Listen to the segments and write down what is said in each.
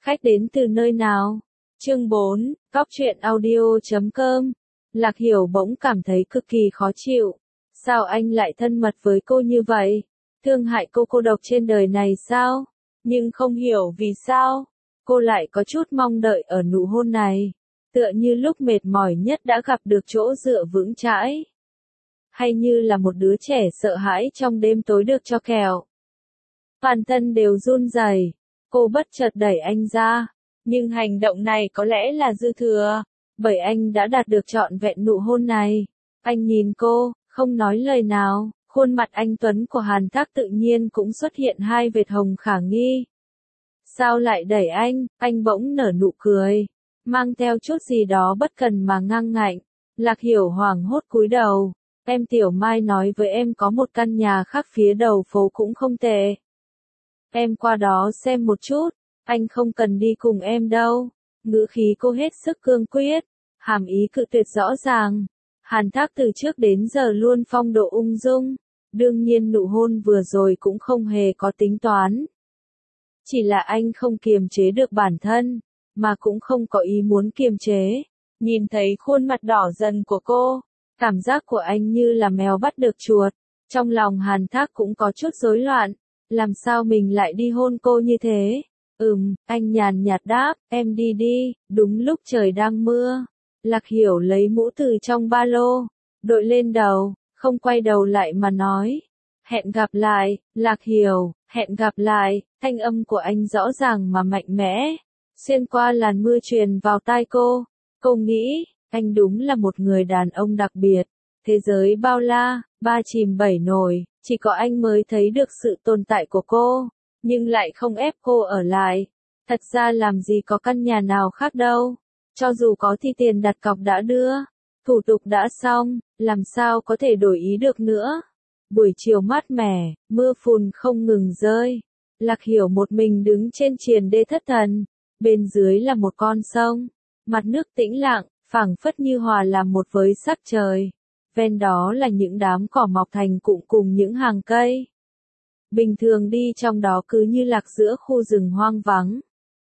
Khách đến từ nơi nào? Chương 4, Cóc truyện audio.com. Lạc Hiểu bỗng cảm thấy cực kỳ khó chịu. Sao anh lại thân mật với cô như vậy? Thương hại cô cô độc trên đời này sao? Nhưng không hiểu vì sao, cô lại có chút mong đợi ở nụ hôn này. Tựa như lúc mệt mỏi nhất đã gặp được chỗ dựa vững chãi. Hay như là một đứa trẻ sợ hãi trong đêm tối được cho kẹo. Toàn thân đều run rẩy, cô bất chợt đẩy anh ra. Nhưng hành động này có lẽ là dư thừa, bởi anh đã đạt được trọn vẹn nụ hôn này. Anh nhìn cô, không nói lời nào, khuôn mặt anh tuấn của Hàn Thác tự nhiên cũng xuất hiện hai vệt hồng khả nghi. Sao lại đẩy anh bỗng nở nụ cười, mang theo chút gì đó bất cần mà ngang ngạnh. Lạc Hiểu hoảng hốt cúi đầu, em Tiểu Mai nói với em có một căn nhà khác phía đầu phố cũng không tệ. Em qua đó xem một chút, anh không cần đi cùng em đâu. Ngữ khí cô hết sức cương quyết, hàm ý cự tuyệt rõ ràng. Hàn Thác từ trước đến giờ luôn phong độ ung dung, đương nhiên nụ hôn vừa rồi cũng không hề có tính toán. Chỉ là anh không kiềm chế được bản thân, mà cũng không có ý muốn kiềm chế. Nhìn thấy khuôn mặt đỏ dần của cô, cảm giác của anh như là mèo bắt được chuột. Trong lòng Hàn Thác cũng có chút rối loạn, làm sao mình lại đi hôn cô như thế? Anh nhàn nhạt đáp, em đi đi. Đúng lúc trời đang mưa, Lạc Hiểu lấy mũ từ trong ba lô, đội lên đầu, không quay đầu lại mà nói. Hẹn gặp lại, Lạc Hiểu, hẹn gặp lại. Thanh âm của anh rõ ràng mà mạnh mẽ, xuyên qua làn mưa truyền vào tai cô. Cô nghĩ, anh đúng là một người đàn ông đặc biệt. Thế giới bao la, ba chìm bảy nổi, chỉ có anh mới thấy được sự tồn tại của cô, nhưng lại không ép cô ở lại. Thật ra làm gì có căn nhà nào khác đâu. Cho dù có thì tiền đặt cọc đã đưa, thủ tục đã xong, làm sao có thể đổi ý được nữa. Buổi chiều mát mẻ, mưa phùn không ngừng rơi. Lạc Hiểu một mình đứng trên triền đê thất thần, bên dưới là một con sông, mặt nước tĩnh lặng, phảng phất như hòa làm một với sắc trời. Ven đó là những đám cỏ mọc thành cụm cùng những hàng cây. Bình thường đi trong đó cứ như lạc giữa khu rừng hoang vắng.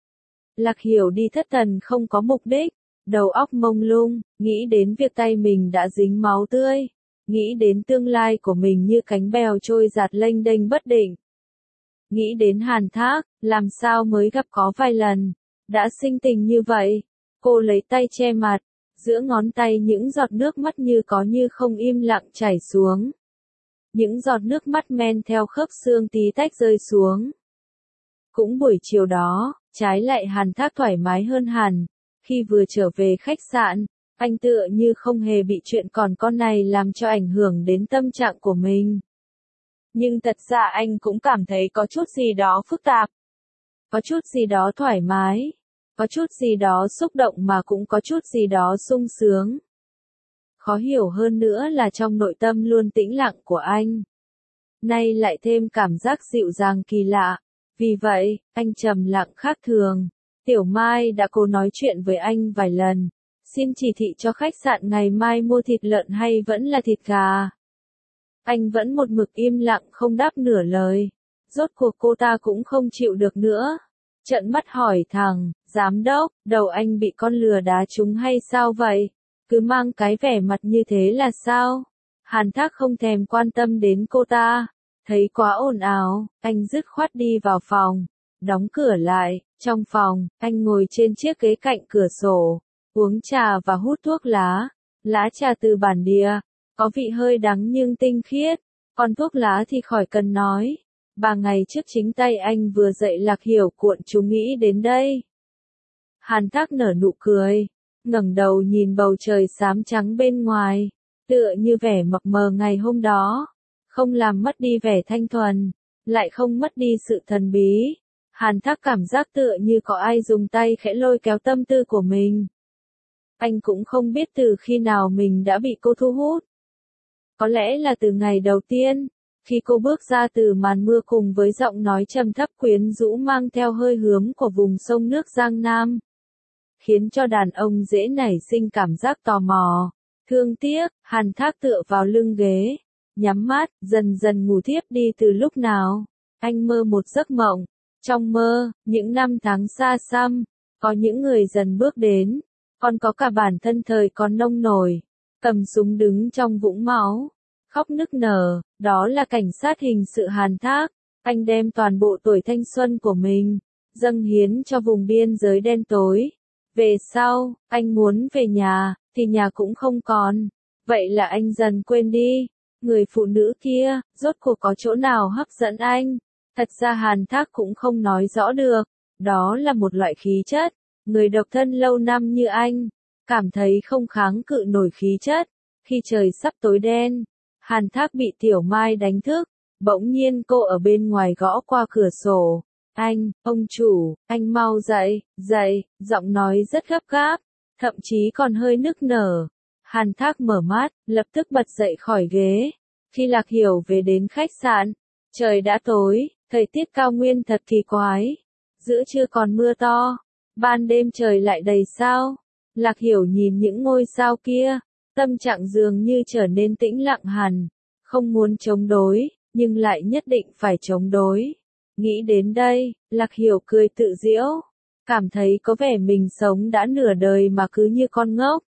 Lạc Hiểu đi thất thần không có mục đích, đầu óc mông lung, nghĩ đến việc tay mình đã dính máu tươi, nghĩ đến tương lai của mình như cánh bèo trôi giạt lênh đênh bất định. Nghĩ đến Hàn Thác, làm sao mới gặp có vài lần, đã sinh tình như vậy. Cô lấy tay che mặt, giữa ngón tay những giọt nước mắt như có như không im lặng chảy xuống. Những giọt nước mắt men theo khớp xương tí tách rơi xuống. Cũng buổi chiều đó, trái lại Hàn Thác thoải mái hơn hẳn. Khi vừa trở về khách sạn, anh tựa như không hề bị chuyện còn con này làm cho ảnh hưởng đến tâm trạng của mình. Nhưng thật ra anh cũng cảm thấy có chút gì đó phức tạp. Có chút gì đó thoải mái. Có chút gì đó xúc động mà cũng có chút gì đó sung sướng. Khó hiểu hơn nữa là trong nội tâm luôn tĩnh lặng của anh, nay lại thêm cảm giác dịu dàng kỳ lạ. Vì vậy, anh trầm lặng khác thường. Tiểu Mai đã cố nói chuyện với anh vài lần, xin chỉ thị cho khách sạn ngày mai mua thịt lợn hay vẫn là thịt gà. Anh vẫn một mực im lặng không đáp nửa lời. Rốt cuộc cô ta cũng không chịu được nữa, trợn mắt hỏi thẳng, giám đốc, đầu anh bị con lừa đá trúng hay sao vậy? Cứ mang cái vẻ mặt như thế là sao? Hàn Thác không thèm quan tâm đến cô ta, thấy quá ồn ào, anh dứt khoát đi vào phòng, đóng cửa lại. Trong phòng, anh ngồi trên chiếc ghế cạnh cửa sổ, uống trà và hút thuốc lá. Lá trà từ bản địa, có vị hơi đắng nhưng tinh khiết, còn thuốc lá thì khỏi cần nói. 3 ngày trước chính tay anh vừa dạy Lạc Hiểu cuộn chúng nghĩ đến đây. Hàn Thác nở nụ cười, ngẩng đầu nhìn bầu trời xám trắng bên ngoài, tựa như vẻ mập mờ ngày hôm đó, không làm mất đi vẻ thanh thuần, lại không mất đi sự thần bí. Hàn Thác cảm giác tựa như có ai dùng tay khẽ lôi kéo tâm tư của mình. Anh cũng không biết từ khi nào mình đã bị cô thu hút. Có lẽ là từ ngày đầu tiên, khi cô bước ra từ màn mưa cùng với giọng nói trầm thấp quyến rũ mang theo hơi hướng của vùng sông nước Giang Nam, khiến cho đàn ông dễ nảy sinh cảm giác tò mò, thương tiếc. Hàn Thác tựa vào lưng ghế, nhắm mắt, dần dần ngủ thiếp đi. Từ lúc nào, anh mơ một giấc mộng, Trong mơ, những năm tháng xa xăm, có những người dần bước đến, còn có cả bản thân thời còn nông nổi, cầm súng đứng trong vũng máu, khóc nức nở, đó là cảnh sát hình sự Hàn Thác. Anh đem toàn bộ tuổi thanh xuân của mình, dâng hiến cho vùng biên giới đen tối. Về sau, anh muốn về nhà, thì nhà cũng không còn. Vậy là anh dần quên đi. Người phụ nữ kia, rốt cuộc có chỗ nào hấp dẫn anh? Thật ra Hàn Thác cũng không nói rõ được. Đó là một loại khí chất. Người độc thân lâu năm như anh, cảm thấy không kháng cự nổi khí chất. Khi trời sắp tối đen, Hàn Thác bị Tiểu Mai đánh thức. Bỗng nhiên cô ở bên ngoài gõ qua cửa sổ. Ông chủ, anh mau dậy, dậy, giọng nói rất gấp gáp, thậm chí còn hơi nức nở. Hàn Thác mở mắt, lập tức bật dậy khỏi ghế. Khi Lạc Hiểu về đến khách sạn, trời đã tối, thời tiết cao nguyên thật kỳ quái. Giữa trưa còn mưa to, ban đêm trời lại đầy sao. Lạc Hiểu nhìn những ngôi sao kia, tâm trạng dường như trở nên tĩnh lặng hẳn, không muốn chống đối, nhưng lại nhất định phải chống đối. Nghĩ đến đây, Lạc Hiểu cười tự giễu, cảm thấy có vẻ mình sống đã nửa đời mà cứ như con ngốc.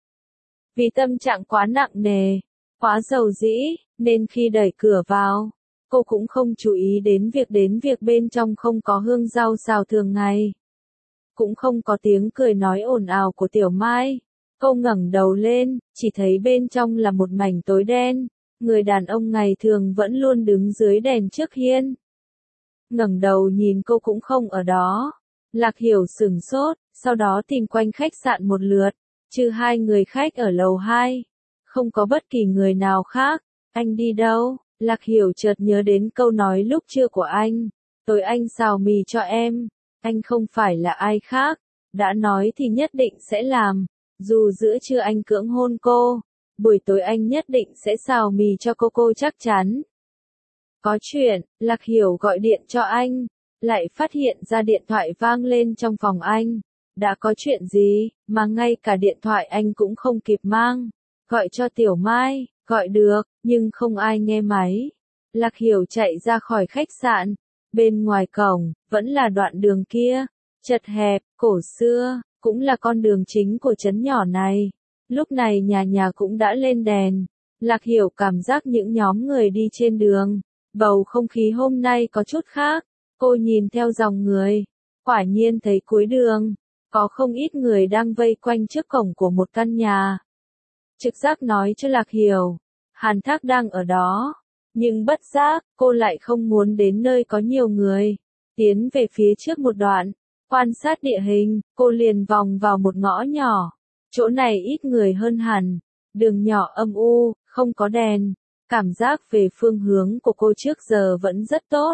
Vì tâm trạng quá nặng nề, quá dầu dĩ, nên khi đẩy cửa vào, cô cũng không chú ý đến việc bên trong không có hương rau xào thường ngày. Cũng không có tiếng cười nói ồn ào của Tiểu Mai. Cô ngẩng đầu lên, chỉ thấy bên trong là một mảnh tối đen. Người đàn ông ngày thường vẫn luôn đứng dưới đèn trước hiên. Ngẩng đầu nhìn cô cũng không ở đó. Lạc Hiểu sửng sốt, sau đó tìm quanh khách sạn một lượt, trừ hai người khách ở lầu 2. Không có bất kỳ người nào khác. Anh đi đâu? Lạc Hiểu chợt nhớ đến câu nói lúc trưa của anh. Tối anh xào mì cho em. Anh không phải là ai khác. Đã nói thì nhất định sẽ làm. Dù giữa trưa anh cưỡng hôn cô, buổi tối anh nhất định sẽ xào mì cho cô chắc chắn. Có chuyện, Lạc Hiểu gọi điện cho anh, lại phát hiện ra điện thoại vang lên trong phòng anh. Đã có chuyện gì, mà ngay cả điện thoại anh cũng không kịp mang. Gọi cho Tiểu Mai, gọi được, nhưng không ai nghe máy. Lạc Hiểu chạy ra khỏi khách sạn. Bên ngoài cổng, vẫn là đoạn đường kia, chật hẹp, cổ xưa, cũng là con đường chính của trấn nhỏ này. Lúc này nhà nhà cũng đã lên đèn. Lạc Hiểu cảm giác những nhóm người đi trên đường. Bầu không khí hôm nay có chút khác. Cô nhìn theo dòng người. Quả nhiên thấy cuối đường, có không ít người đang vây quanh trước cổng của một căn nhà. Trực giác nói cho Lạc Hiểu, Hàn Thác đang ở đó. Nhưng bất giác, cô lại không muốn đến nơi có nhiều người. Tiến về phía trước một đoạn, quan sát địa hình, cô liền vòng vào một ngõ nhỏ. Chỗ này ít người hơn hẳn. Đường nhỏ âm u, không có đèn. Cảm giác về phương hướng của cô trước giờ vẫn rất tốt.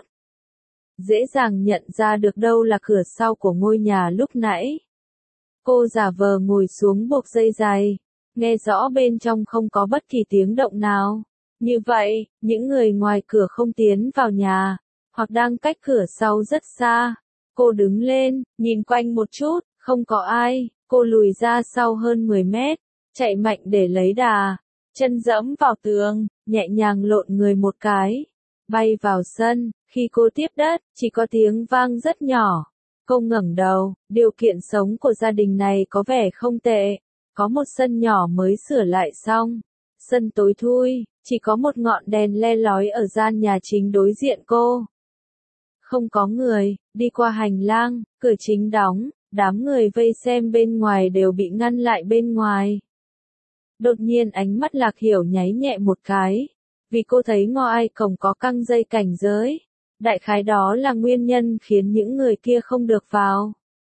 Dễ dàng nhận ra được đâu là cửa sau của ngôi nhà lúc nãy. Cô giả vờ ngồi xuống buộc dây giày, nghe rõ bên trong không có bất kỳ tiếng động nào. Như vậy, những người ngoài cửa không tiến vào nhà, hoặc đang cách cửa sau rất xa. Cô đứng lên, nhìn quanh một chút, không có ai. Cô lùi ra sau hơn 10 mét, chạy mạnh để lấy đà. Chân dẫm vào tường, nhẹ nhàng lộn người một cái, bay vào sân. Khi cô tiếp đất, chỉ có tiếng vang rất nhỏ. Cô ngẩng đầu, điều kiện sống của gia đình này có vẻ không tệ. Có một sân nhỏ mới sửa lại xong. Sân tối thui, chỉ có một ngọn đèn le lói ở gian nhà chính đối diện cô. Không có người, đi qua hành lang, cửa chính đóng, đám người vây xem bên ngoài đều bị ngăn lại bên ngoài. Đột nhiên ánh mắt Lạc Hiểu nháy nhẹ một cái, vì cô thấy ngoài cổng có căng dây cảnh giới. Đại khái đó là nguyên nhân khiến những người kia không được vào.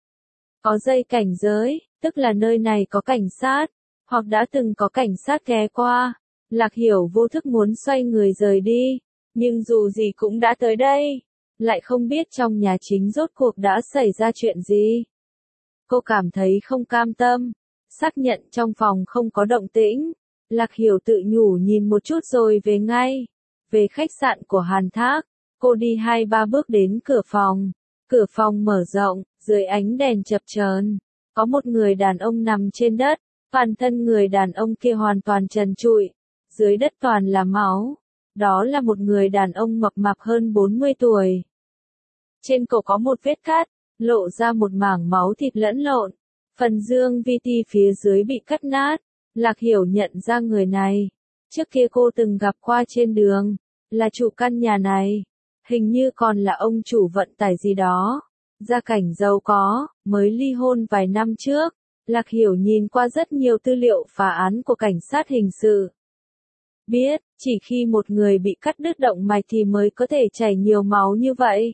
Có dây cảnh giới, tức là nơi này có cảnh sát, hoặc đã từng có cảnh sát ghé qua. Lạc Hiểu vô thức muốn xoay người rời đi, nhưng dù gì cũng đã tới đây, lại không biết trong nhà chính rốt cuộc đã xảy ra chuyện gì. Cô cảm thấy không cam tâm, xác nhận trong phòng không có động tĩnh. Lạc Hiểu tự nhủ nhìn một chút rồi về ngay. Về khách sạn của Hàn Thác, cô đi 2-3 bước đến cửa phòng. Cửa phòng mở rộng, dưới ánh đèn chập chờn, có một người đàn ông nằm trên đất. Toàn thân người đàn ông kia hoàn toàn trần trụi, dưới đất toàn là máu. Đó là một người đàn ông mập mạp hơn 40 tuổi. Trên cổ có một vết cắt, lộ ra một mảng máu thịt lẫn lộn. Phần dương vi ti phía dưới bị cắt nát. Lạc Hiểu nhận ra người này. Trước kia cô từng gặp qua trên đường. Là chủ căn nhà này. Hình như còn là ông chủ vận tải gì đó. Gia cảnh giàu có, mới ly hôn vài năm trước. Lạc Hiểu nhìn qua rất nhiều tư liệu phá án của cảnh sát hình sự. Biết, chỉ khi một người bị cắt đứt động mạch thì mới có thể chảy nhiều máu như vậy.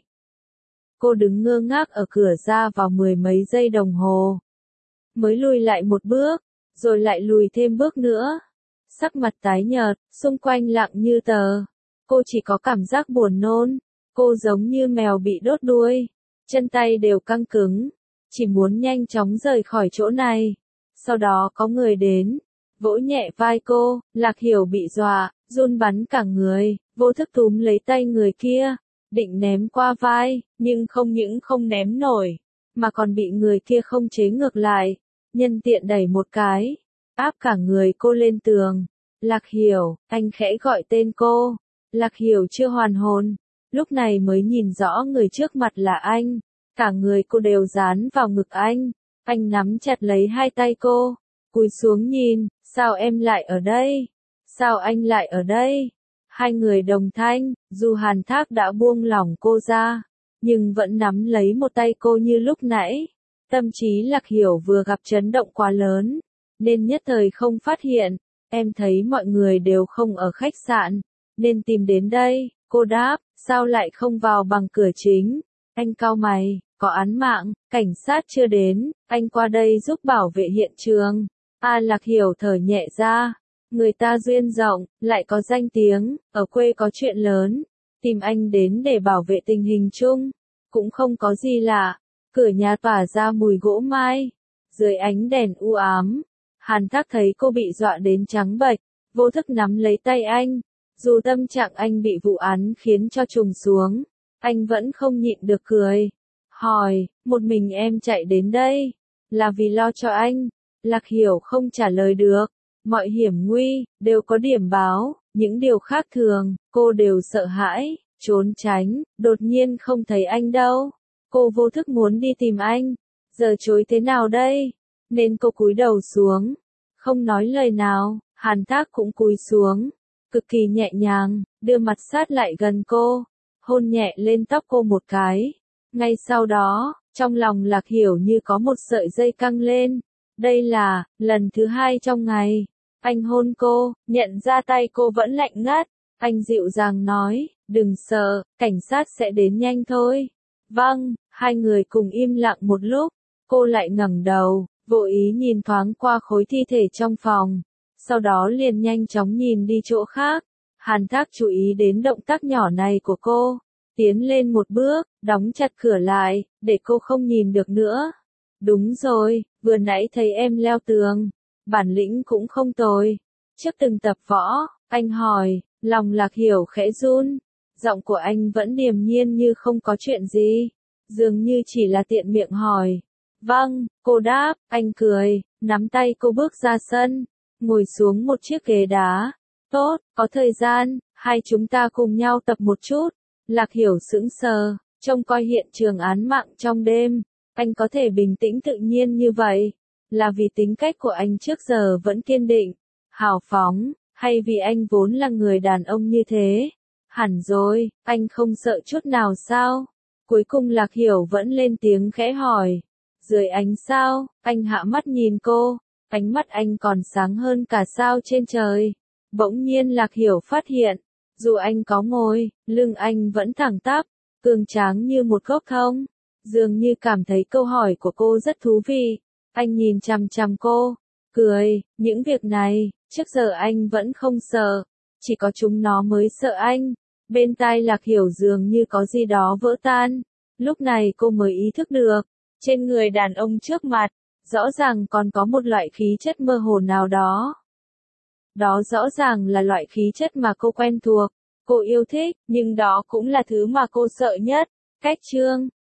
Cô đứng ngơ ngác ở cửa ra vào mười mấy giây đồng hồ. Mới lùi lại một bước, rồi lại lùi thêm bước nữa. Sắc mặt tái nhợt, xung quanh lặng như tờ. Cô chỉ có cảm giác buồn nôn. Cô giống như mèo bị đốt đuôi. Chân tay đều căng cứng. Chỉ muốn nhanh chóng rời khỏi chỗ này. Sau đó có người đến. Vỗ nhẹ vai cô, Lạc Hiểu bị dọa, run bắn cả người, vô thức túm lấy tay người kia. Định ném qua vai, nhưng không những không ném nổi. Mà còn bị người kia không chế ngược lại. Nhân tiện đẩy một cái. Áp cả người cô lên tường. Lạc Hiểu, anh khẽ gọi tên cô. Lạc Hiểu chưa hoàn hồn. Lúc này mới nhìn rõ người trước mặt là anh. Cả người cô đều dán vào ngực anh. Anh nắm chặt lấy hai tay cô. Cúi xuống nhìn, sao em lại ở đây? Sao anh lại ở đây? Hai người đồng thanh, dù Hàn Thác đã buông lỏng cô ra, nhưng vẫn nắm lấy một tay cô như lúc nãy. Tâm trí Lạc Hiểu vừa gặp chấn động quá lớn, nên nhất thời không phát hiện. Em thấy mọi người đều không ở khách sạn, nên tìm đến đây. Cô đáp, sao lại không vào bằng cửa chính? Anh cau mày, có án mạng, cảnh sát chưa đến, anh qua đây giúp bảo vệ hiện trường. Lạc Hiểu thở nhẹ ra. Người ta duyên rộng, lại có danh tiếng, ở quê có chuyện lớn. Tìm anh đến để bảo vệ tình hình chung. Cũng không có gì lạ. Cửa nhà tỏa ra mùi gỗ mai. Dưới ánh đèn u ám. Hàn Thác thấy cô bị dọa đến trắng bệch. Vô thức nắm lấy tay anh. Dù tâm trạng anh bị vụ án khiến cho trùng xuống. Anh vẫn không nhịn được cười. Hỏi, một mình em chạy đến đây. Là vì lo cho anh. Lạc Hiểu không trả lời được. Mọi hiểm nguy, đều có điểm báo, những điều khác thường, cô đều sợ hãi, trốn tránh, đột nhiên không thấy anh đâu. Cô vô thức muốn đi tìm anh, giờ chối thế nào đây? Nên cô cúi đầu xuống, không nói lời nào, Hàn Thác cũng cúi xuống, cực kỳ nhẹ nhàng, đưa mặt sát lại gần cô, hôn nhẹ lên tóc cô một cái. Ngay sau đó, trong lòng Lạc Hiểu như có một sợi dây căng lên. Đây là lần thứ hai trong ngày. Anh hôn cô, nhận ra tay cô vẫn lạnh ngắt. Anh dịu dàng nói, đừng sợ, cảnh sát sẽ đến nhanh thôi. Vâng, hai người cùng im lặng một lúc. Cô lại ngẩng đầu, vô ý nhìn thoáng qua khối thi thể trong phòng. Sau đó liền nhanh chóng nhìn đi chỗ khác. Hàn Thác chú ý đến động tác nhỏ này của cô. Tiến lên một bước, đóng chặt cửa lại, để cô không nhìn được nữa. Đúng rồi, vừa nãy thấy em leo tường. Bản lĩnh cũng không tồi. Trước từng tập võ, anh hỏi, lòng Lạc Hiểu khẽ run. Giọng của anh vẫn điềm nhiên như không có chuyện gì. Dường như chỉ là tiện miệng hỏi. Vâng, cô đáp, anh cười, nắm tay cô bước ra sân. Ngồi xuống một chiếc ghế đá. Tốt, có thời gian, hai chúng ta cùng nhau tập một chút. Lạc Hiểu sững sờ, trông coi hiện trường án mạng trong đêm. Anh có thể bình tĩnh tự nhiên như vậy. Là vì tính cách của anh trước giờ vẫn kiên định, hào phóng, hay vì anh vốn là người đàn ông như thế? Hẳn rồi, anh không sợ chút nào sao? Cuối cùng Lạc Hiểu vẫn lên tiếng khẽ hỏi. Dưới ánh sao, anh hạ mắt nhìn cô, ánh mắt anh còn sáng hơn cả sao trên trời. Bỗng nhiên Lạc Hiểu phát hiện, dù anh có ngồi, lưng anh vẫn thẳng tắp, cường tráng như một gốc thông. Dường như cảm thấy câu hỏi của cô rất thú vị. Anh nhìn chằm chằm cô, cười, những việc này, trước giờ anh vẫn không sợ, chỉ có chúng nó mới sợ anh. Bên tai Lạc Hiểu dường như có gì đó vỡ tan. Lúc này cô mới ý thức được, trên người đàn ông trước mặt, rõ ràng còn có một loại khí chất mơ hồ nào đó. Đó rõ ràng là loại khí chất mà cô quen thuộc, cô yêu thích, nhưng đó cũng là thứ mà cô sợ nhất. Cách chương